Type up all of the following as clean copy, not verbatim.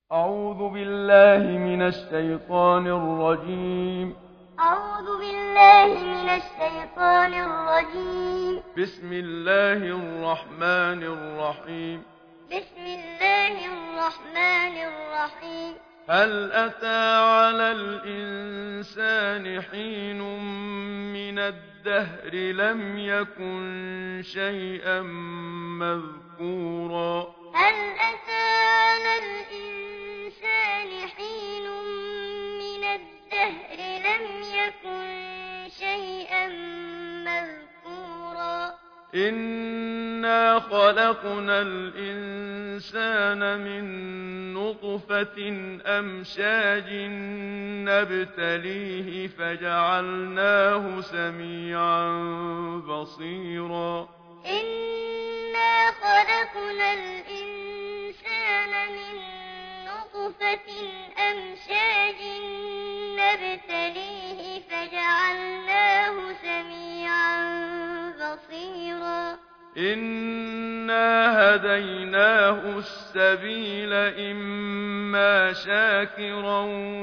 أعوذ بالله من الشيطان الرجيم. أعوذ بالله من الشيطان الرجيم. بسم الله الرحمن الرحيم. بسم الله الرحمن الرحيم. هل أتى على الإنسان حين من الدهر لم يكن شيئا مذكورا هل أتى على الإنسان حين من الدهر لم يكن شيئا مذكورا إنا خلقنا الإنسان من نطفة أمشاج نبتليه فجعلناه سميعا بصيرا إنا خلقنا الإنسان من نطفة أمشاج نبتليه فجعلناه سميعا بصيرا إنا هديناه السبيل إما شاكرا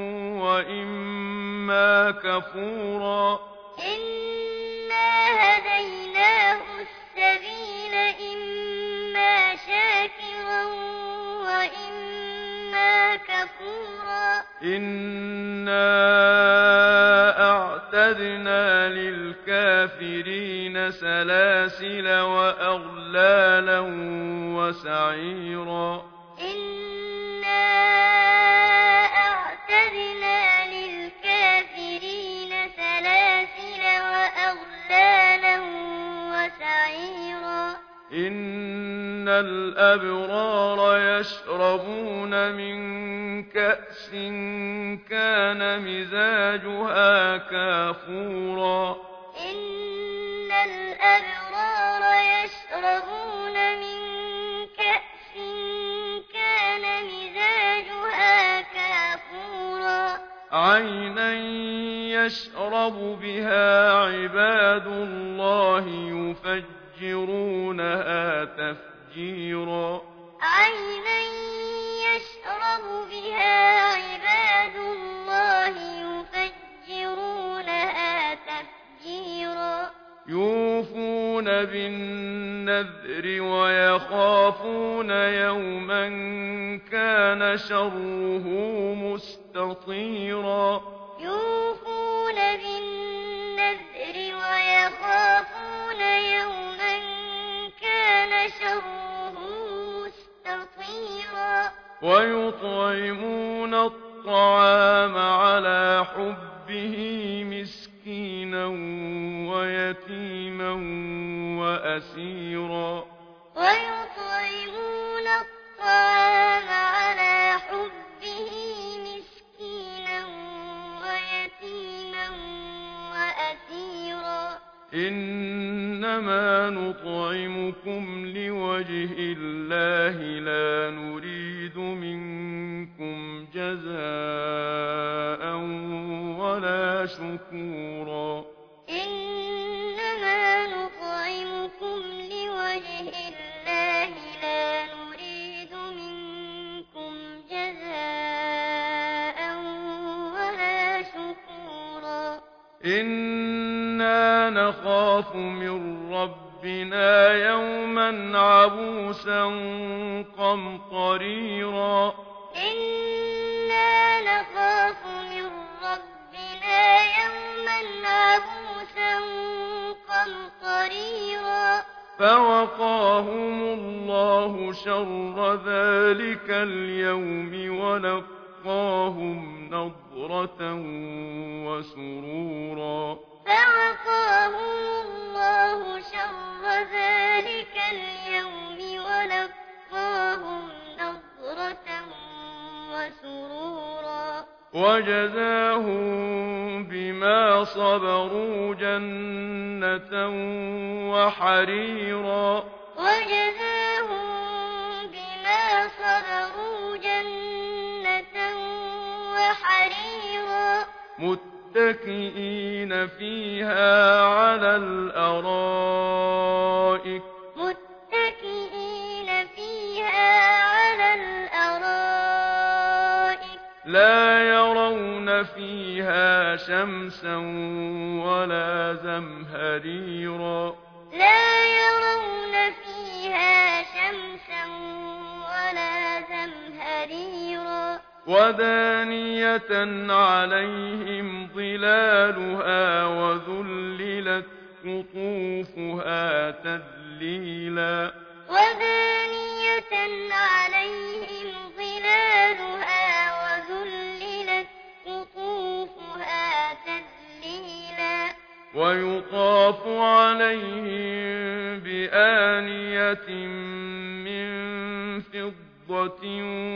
وإما كفورا إنا هديناه السبيل إما شاكرا وإما كفورا إنا أعتدنا للكافرين سلاسل وأغلالا وسعيرا إنا أعتدنا للكافرين سلاسل وأغلالا وسعيرا إن الأبرار يشربون من كأس كان مزاجها كافورا إن الأبرار يشربون من كأس كان مزاجها كافورا عينا يشرب بها عباد الله يفجرونها تفجيرا عينا يشرب بها عباد الله يفجرونها تفجيرا يوفون بالنذر ويخافون يوما كان شره مستطيرا يوفون بالنذر ويخافون يوما كان شره مستطيرا ويطعمون الطعام على حبه مسكينا ويتيما وأسيرا ويطعمون الطعام على حبه مسكينا ويتيما وأسيرا إنما نطعمكم لوجه الله لا نريد منكم جزاء ولا شكورا إنما نطعمكم لوجه الله لا نريد منكم جزاء ولا شكورا إنا نخاف من ربنا يوما عبوسا قمطريرا إنا نخاف من ربنا يوما عبوسا قمطريرا فوقاهم الله شر ذلك اليوم ولقاهم نضرة وسرورا فوقاهم الله شر ذلك اليوم ولقاهم نضرة وسرورا وجزاهم بما صبروا جنة وحريرا وجزاهم بما صبروا جنة وحريرا متكئين فيها على الأرائك متكئين فيها على الأرائك يرون فيها شمسا ولا زمهريرا لا يرون فيها شمسا ولا زمهريرا ودانية عليهم ظلالها وذللت قطوفها تذليلا ودانية عليهم ظلالها وذللت قطوفها تذليلا ويطاف عليهم بآنية من فضة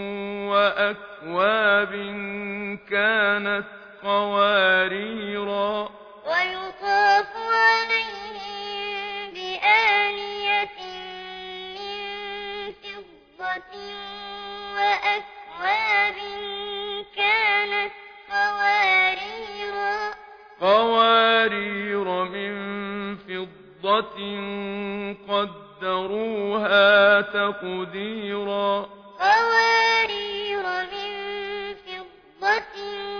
وأكواب كانت قواريرا ويطاف عليهم بآنية من فضة وأكواب كانت قوارير من فضة قدروها تقديرا قوارير من فضة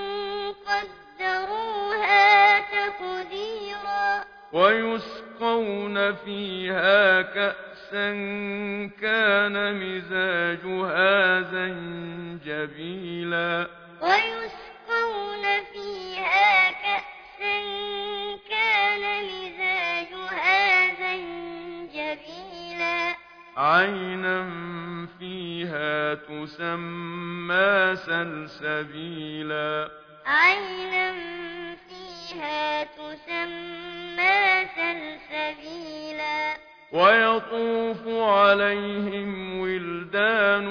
قدروها تقديرا ويسقون فيها كأسا كان مزاجها زنجبيلا ويسقون فيها كأسا كان مزاجها زنجبيلا عينا فيها تسمى سلسبيلا عينا فيها تسمى سلسبيلا ويطوف عليهم ولدان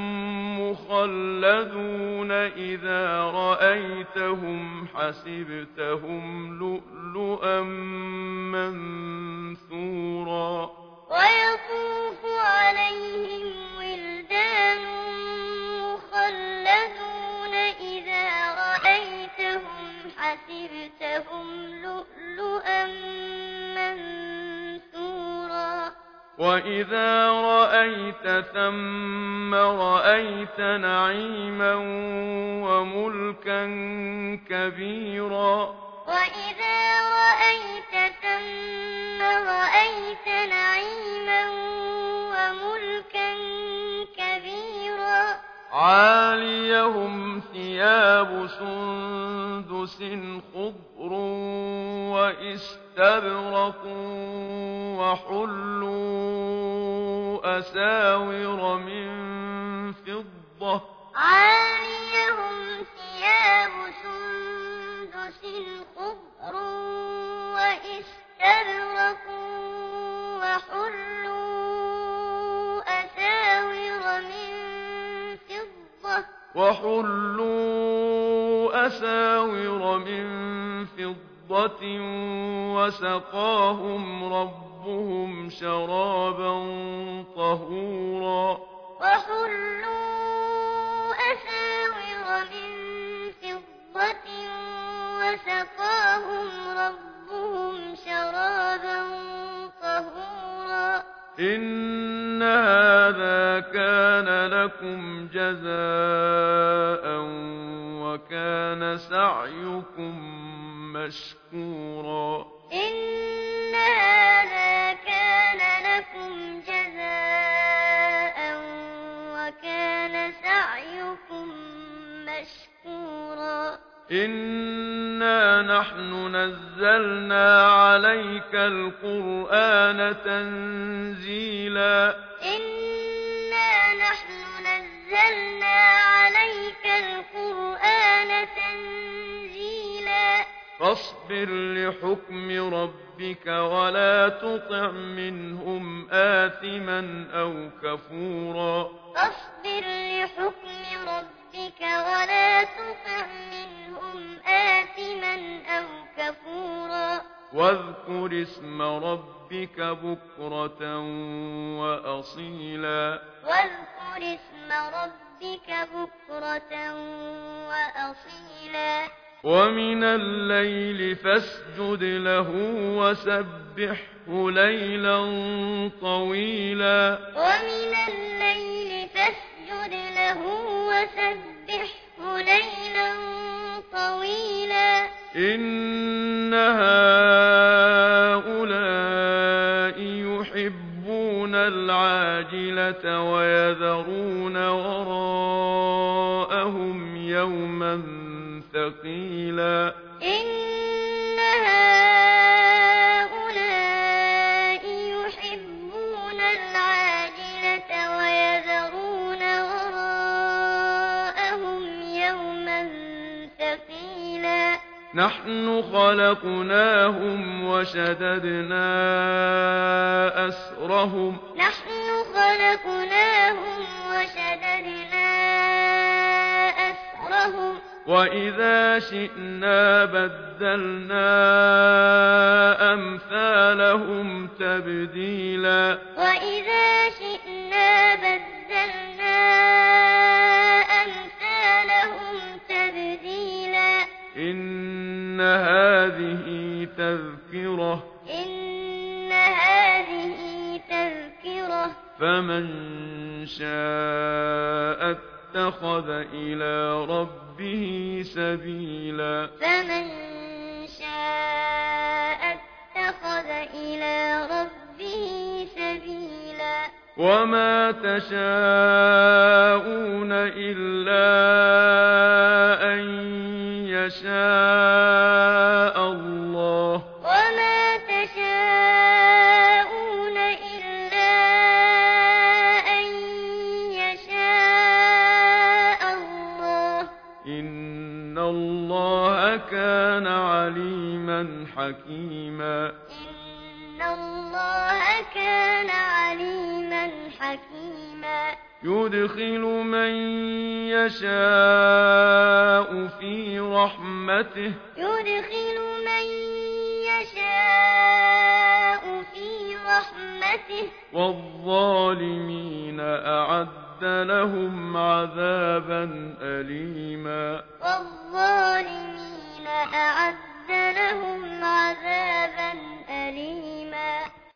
مخلدون إذا رأيتهم حسبتهم لؤلؤا منثورا ويطوف عليهم ولدان مخلدون إذا رأيتهم حسبتهم لؤلؤا منثورا وإذا رأيت ثم رأيت نعيما وملكا كبيرا وإذا رأيت ثم رأيت نعيما وملكا كبيرا عاليهم ثياب سندس خضر وإستبرق وحلوا أساور من فضة عاليهم ثياب سندس خضر وإستبرق وحلوا أساور من فضة وسقاهم ربهم شرابا طهورا وحلوا أساور من فضة وسقاهم ربهم شرابا طهورا إن هذا كان لكم جزاء وكان سعيكم مشكورا إن هذا كان لكم جزاء وكان سعيكم مشكورا إنا نحن نزلنا عليك القرآن تنزيلا إنا نحن نزلنا عليك القرآن تنزيلا فاصبر لحكم ربك ولا تطع منهم آثما أو كفورا فاصبر لحكم ربك ولا تطع منهم آثما أو كفورا واذكر اسم ربك بكرة وأصيلا واذكر اسم ربك بكرة وأصيلا ومن الليل فاسجد له وسبحه ليلا طويلا ومن الليل فاسجد له وسبحه ليلا طويلا إن هؤلاء يحبون العاجلة ويذرون وراءهم يوما ثقيلا إن هؤلاء يحبون العاجلة ويذرون وراءهم يوما ثقيلا نحن خلقناهم وشددنا أسرهم وإذا شئنا بدلنا أمثالهم تبديلا إن هذه تذكرة فمن شاء اتخذ إلى ربه سبيلا وما تشاءون إلا أن يشاء الله إن الله كان عليما حكيما يدخل من يشاء في رحمته والظالمين أعد لهم عذابا أليما